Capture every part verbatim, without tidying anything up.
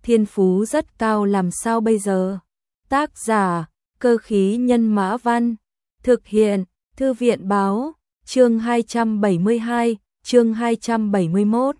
thiên phú rất cao làm sao bây giờ? Tác giả, Cơ khí nhân mã văn, thực hiện, Thư viện báo, chương hai trăm bảy mươi hai, chương hai trăm bảy mươi mốt.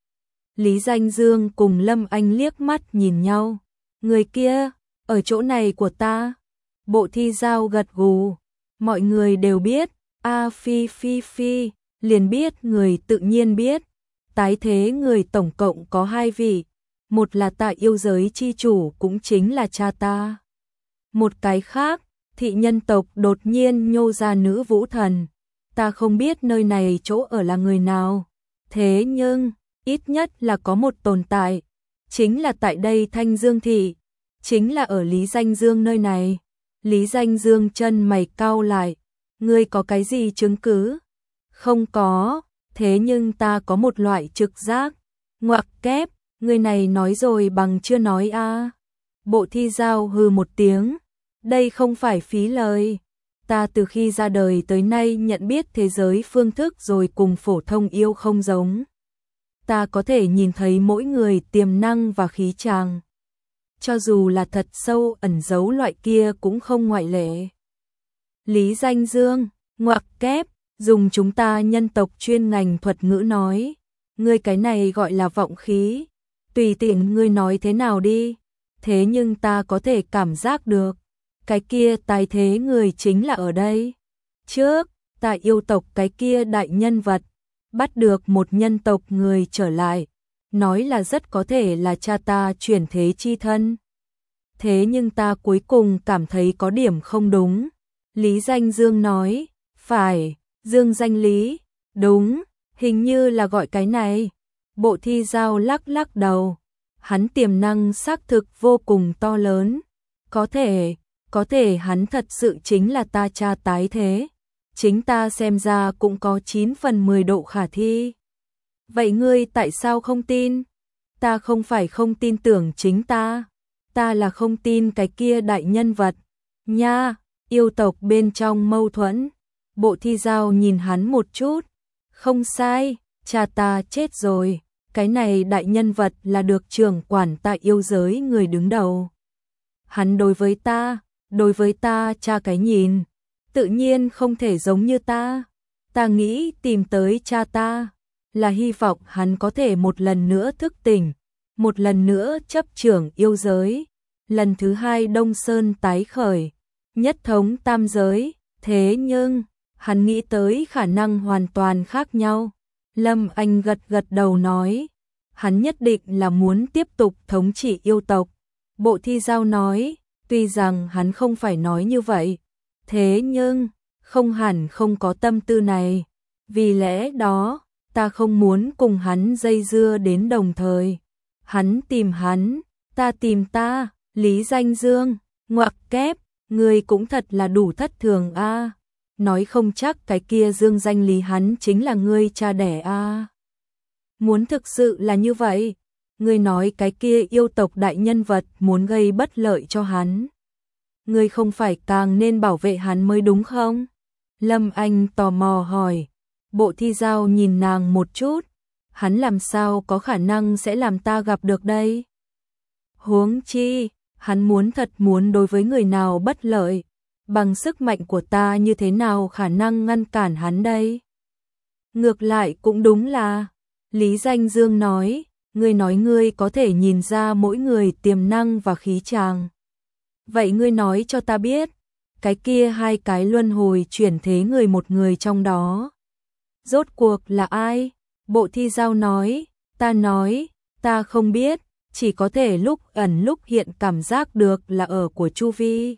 Lý Danh Dương cùng Lâm Anh liếc mắt nhìn nhau. Người kia, ở chỗ này của ta. Bộ Thi Giao gật gù. Mọi người đều biết, a phi phi phi, liền biết người tự nhiên biết. Tái thế người tổng cộng có hai vị. Một là tại yêu giới chi chủ cũng chính là cha ta. Một cái khác, thị nhân tộc đột nhiên nhô ra nữ vũ thần. Ta không biết nơi này chỗ ở là người nào. Thế nhưng, ít nhất là có một tồn tại. Chính là tại đây Thanh Dương Thị. Chính là ở Lý Danh Dương nơi này. Lý Danh Dương chân mày cau lại. Ngươi có cái gì chứng cứ? Không có, thế nhưng ta có một loại trực giác. Ngoặc kép, người này nói rồi bằng chưa nói a. À. Bộ Thi Giao hừ một tiếng. Đây không phải phí lời. Ta từ khi ra đời tới nay nhận biết thế giới phương thức rồi cùng phổ thông yêu không giống. Ta có thể nhìn thấy mỗi người tiềm năng và khí chàng. Cho dù là thật sâu ẩn giấu loại kia cũng không ngoại lệ. Lý Danh Dương, ngoặc kép, dùng chúng ta nhân tộc chuyên ngành thuật ngữ nói. Ngươi cái này gọi là vọng khí. Tùy tiện ngươi nói thế nào đi. Thế nhưng ta có thể cảm giác được. Cái kia tài thế người chính là ở đây. Trước, ta yêu tộc cái kia đại nhân vật. Bắt được một nhân tộc người trở lại. Nói là rất có thể là cha ta chuyển thế chi thân. Thế nhưng ta cuối cùng cảm thấy có điểm không đúng. Lý Danh Dương nói, phải, Dương Danh Lý, đúng, hình như là gọi cái này. Bộ Thi Giao lắc lắc đầu. Hắn tiềm năng xác thực vô cùng to lớn. Có thể, có thể hắn thật sự chính là ta cha tái thế. Chính ta xem ra cũng có chín phần mười độ khả thi. Vậy ngươi tại sao không tin? Ta không phải không tin tưởng chính ta. Ta là không tin cái kia đại nhân vật. Nha, yêu tộc bên trong mâu thuẫn. Bộ Thi Giao nhìn hắn một chút. Không sai, cha ta chết rồi. Cái này đại nhân vật là được trưởng quản tại yêu giới người đứng đầu. Hắn đối với ta, đối với ta cha cái nhìn. Tự nhiên không thể giống như ta. Ta nghĩ tìm tới cha ta. Là hy vọng hắn có thể một lần nữa thức tỉnh. Một lần nữa chấp trưởng yêu giới. Lần thứ hai Đông Sơn tái khởi. Nhất thống tam giới. Thế nhưng, hắn nghĩ tới khả năng hoàn toàn khác nhau. Lâm Anh gật gật đầu nói. Hắn nhất định là muốn tiếp tục thống trị yêu tộc. Bộ Thi Giao nói. Tuy rằng hắn không phải nói như vậy. Thế nhưng, không hẳn không có tâm tư này. Vì lẽ đó, ta không muốn cùng hắn dây dưa đến đồng thời. Hắn tìm hắn, ta tìm ta. Lý Danh Dương, ngoặc kép, người cũng thật là đủ thất thường a. À. Nói không chắc cái kia Dương Danh Lý hắn chính là ngươi cha đẻ a. À. Muốn thực sự là như vậy, ngươi nói cái kia yêu tộc đại nhân vật muốn gây bất lợi cho hắn. Ngươi không phải càng nên bảo vệ hắn mới đúng không? Lâm Anh tò mò hỏi. Bộ Thi Giao nhìn nàng một chút. Hắn làm sao có khả năng sẽ làm ta gặp được đây? Huống chi, hắn muốn thật muốn đối với người nào bất lợi. Bằng sức mạnh của ta như thế nào khả năng ngăn cản hắn đây? Ngược lại cũng đúng là, Lý Danh Dương nói, ngươi nói ngươi có thể nhìn ra mỗi người tiềm năng và khí chàng. Vậy ngươi nói cho ta biết, cái kia hai cái luân hồi chuyển thế người một người trong đó. Rốt cuộc là ai? Bộ Thi Giao nói, ta nói, ta không biết, chỉ có thể lúc ẩn lúc hiện cảm giác được là ở của Chu Vi.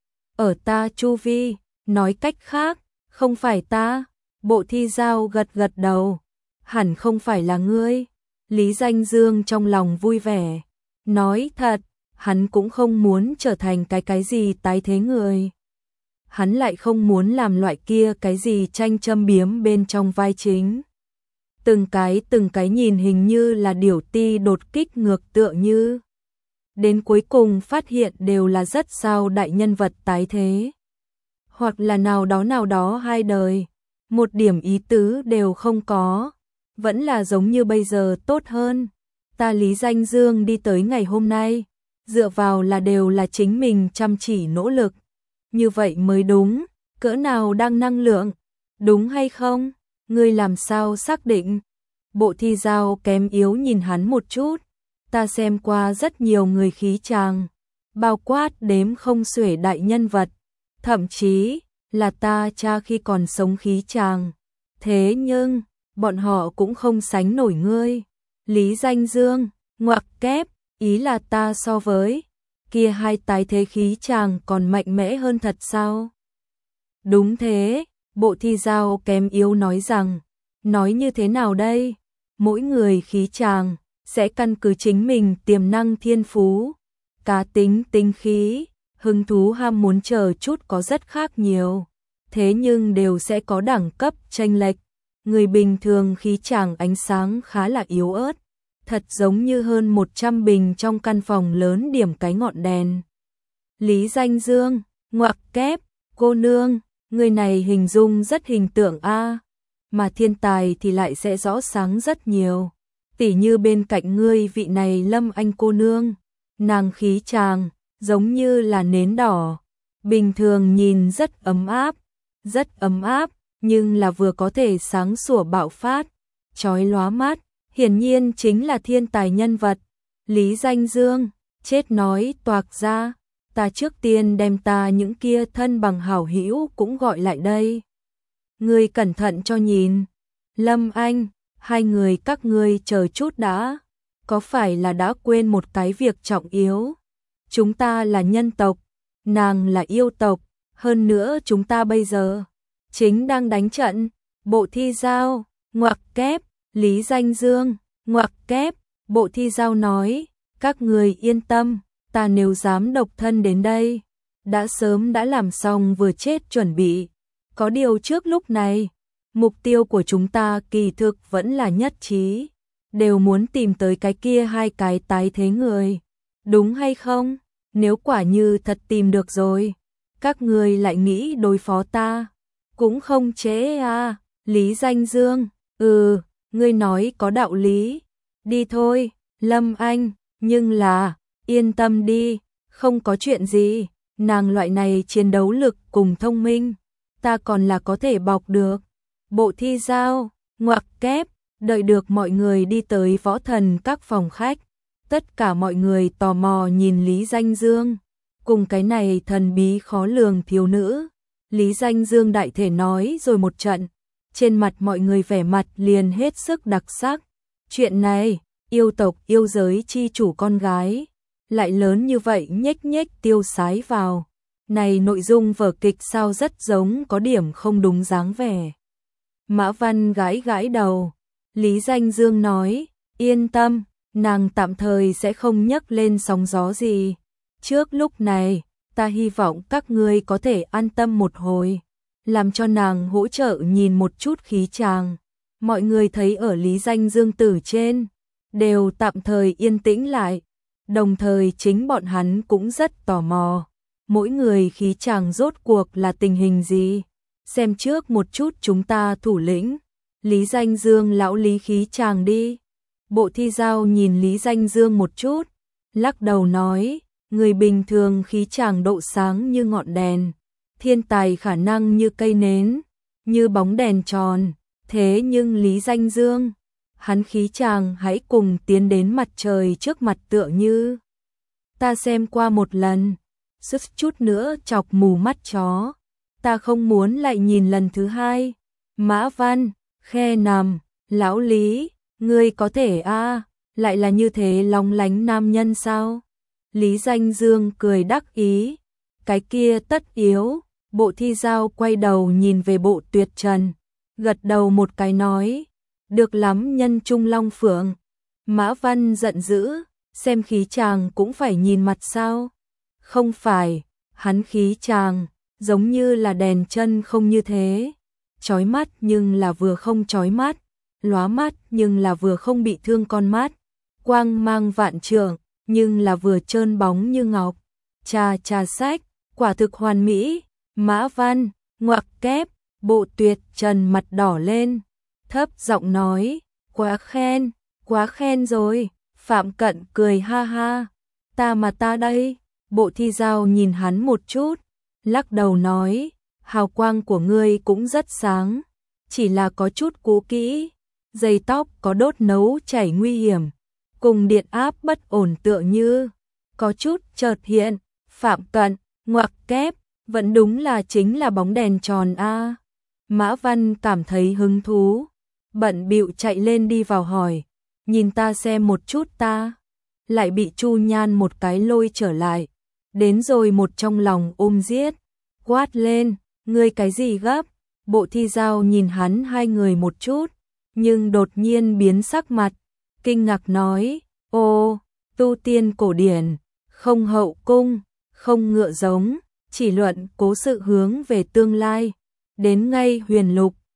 Ở ta Chu Vi, nói cách khác, không phải ta. Bộ Thi Giao gật gật đầu, hẳn không phải là ngươi. Lý Danh Dương trong lòng vui vẻ, nói thật, hắn cũng không muốn trở thành cái cái gì tái thế người. Hắn lại không muốn làm loại kia cái gì tranh châm biếm bên trong vai chính. Từng cái từng cái nhìn hình như là điểu ti đột kích ngược tựa như. Đến cuối cùng phát hiện đều là rất sao đại nhân vật tái thế. Hoặc là nào đó nào đó hai đời. Một điểm ý tứ đều không có. Vẫn là giống như bây giờ tốt hơn. Ta Lý Danh Dương đi tới ngày hôm nay, dựa vào là đều là chính mình chăm chỉ nỗ lực. Như vậy mới đúng, cỡ nào đang năng lượng, đúng hay không? Ngươi làm sao xác định? Bộ Thi Giao kém yếu nhìn hắn một chút, ta xem qua rất nhiều người khí chàng, bao quát đếm không xuể đại nhân vật, thậm chí là ta cha khi còn sống khí chàng. Thế nhưng, bọn họ cũng không sánh nổi ngươi. Lý Danh Dương, ngoặc kép, ý là ta so với kia hai tái thế khí chàng còn mạnh mẽ hơn thật sao? Đúng thế, Bộ Thi Giao kém yếu nói rằng, nói như thế nào đây? Mỗi người khí chàng sẽ căn cứ chính mình tiềm năng thiên phú, cá tính tinh khí, hứng thú ham muốn chờ chút có rất khác nhiều. Thế nhưng đều sẽ có đẳng cấp chênh lệch. Người bình thường khí chàng ánh sáng khá là yếu ớt, thật giống như hơn một trăm bình trong căn phòng lớn điểm cái ngọn đèn. Lý Danh Dương, ngoặc kép, cô nương, người này hình dung rất hình tượng a, mà thiên tài thì lại sẽ rõ sáng rất nhiều. Tỉ như bên cạnh ngươi vị này Lâm Anh cô nương, nàng khí chàng giống như là nến đỏ, bình thường nhìn rất ấm áp, rất ấm áp, nhưng là vừa có thể sáng sủa bạo phát, chói lóa mắt, hiển nhiên chính là thiên tài nhân vật. Lý Danh Dương, chết nói toạc ra, ta trước tiên đem ta những kia thân bằng hảo hữu cũng gọi lại đây. Ngươi cẩn thận cho nhìn. Lâm Anh, hai người các ngươi chờ chút đã, có phải là đã quên một cái việc trọng yếu? Chúng ta là nhân tộc, nàng là yêu tộc, hơn nữa chúng ta bây giờ chính đang đánh trận. Bộ Thi Giao, ngoặc kép, Lý Danh Dương, ngoặc kép, Bộ Thi Giao nói, các người yên tâm, ta nếu dám độc thân đến đây, đã sớm đã làm xong vừa chết chuẩn bị. Có điều trước lúc này, mục tiêu của chúng ta kỳ thực vẫn là nhất trí, đều muốn tìm tới cái kia hai cái tái thế người, đúng hay không? Nếu quả như thật tìm được rồi, các người lại nghĩ đối phó ta, cũng không trễ à. Lý Danh Dương, ừ, ngươi nói có đạo lý, đi thôi. Lâm Anh, nhưng là, yên tâm đi, không có chuyện gì, nàng loại này chiến đấu lực cùng thông minh, ta còn là có thể bọc được. Bộ Thi Giao, ngoặc kép, đợi được mọi người đi tới võ thần các phòng khách, tất cả mọi người tò mò nhìn Lý Danh Dương, cùng cái này thần bí khó lường thiếu nữ. Lý Danh Dương đại thể nói rồi một trận, trên mặt mọi người vẻ mặt liền hết sức đặc sắc. Chuyện này, yêu tộc yêu giới chi chủ con gái, lại lớn như vậy nhếch nhếch tiêu sái vào. Này nội dung vở kịch sao rất giống có điểm không đúng dáng vẻ. Mã Văn gãi gãi đầu. Lý Danh Dương nói, yên tâm, nàng tạm thời sẽ không nhấc lên sóng gió gì. Trước lúc này, ta hy vọng các ngươi có thể an tâm một hồi, làm cho nàng hỗ trợ nhìn một chút khí chàng. Mọi người thấy ở Lý Danh Dương tử trên, đều tạm thời yên tĩnh lại, đồng thời chính bọn hắn cũng rất tò mò. Mỗi người khí chàng rốt cuộc là tình hình gì? Xem trước một chút chúng ta thủ lĩnh. Lý Danh Dương lão Lý khí chàng đi. Bộ Thi Giao nhìn Lý Danh Dương một chút, lắc đầu nói, người bình thường khí chàng độ sáng như ngọn đèn, thiên tài khả năng như cây nến, như bóng đèn tròn. Thế nhưng Lý Danh Dương, hắn khí chàng hãy cùng tiến đến mặt trời trước mặt tựa như. Ta xem qua một lần, sức chút nữa chọc mù mắt chó, ta không muốn lại nhìn lần thứ hai. Mã Văn, khe nằm, lão Lý, ngươi có thể a à, lại là như thế lóng lánh nam nhân sao? Lý Danh Dương cười đắc ý, cái kia tất yếu. Bộ Thi Giao quay đầu nhìn về Bộ Tuyệt Trần, gật đầu một cái nói, được lắm nhân trung long phượng. Mã Văn giận dữ, xem khí chàng cũng phải nhìn mặt sao? Không phải, hắn khí chàng giống như là đèn chân không như thế, chói mắt nhưng là vừa không chói mắt, lóa mắt nhưng là vừa không bị thương con mắt, quang mang vạn trượng nhưng là vừa trơn bóng như ngọc. Trà trà sách, quả thực hoàn mỹ. Mã Văn, ngoặc kép, Bộ Tuyệt Trần mặt đỏ lên, thấp giọng nói, quá khen, quá khen rồi. Phạm Cận cười ha ha, ta mà ta đây. Bộ Thi Giao nhìn hắn một chút, lắc đầu nói, hào quang của ngươi cũng rất sáng, chỉ là có chút cũ kỹ, dây tóc có đốt nấu chảy nguy hiểm, cùng điện áp bất ổn tựa như có chút chợt hiện. Phạm Cận ngoặc kép, vẫn đúng là chính là bóng đèn tròn a. Mã Văn cảm thấy hứng thú, bận bịu chạy lên đi vào hỏi, nhìn ta xem một chút ta. Lại bị Chu Nhan một cái lôi trở lại, đến rồi một trong lòng ôm giết, quát lên, ngươi cái gì gấp? Bộ Thi Giao nhìn hắn hai người một chút, nhưng đột nhiên biến sắc mặt, kinh ngạc nói, ô, tu tiên cổ điển, không hậu cung, không ngựa giống, chỉ luận cố sự hướng về tương lai, đến ngay huyền lục,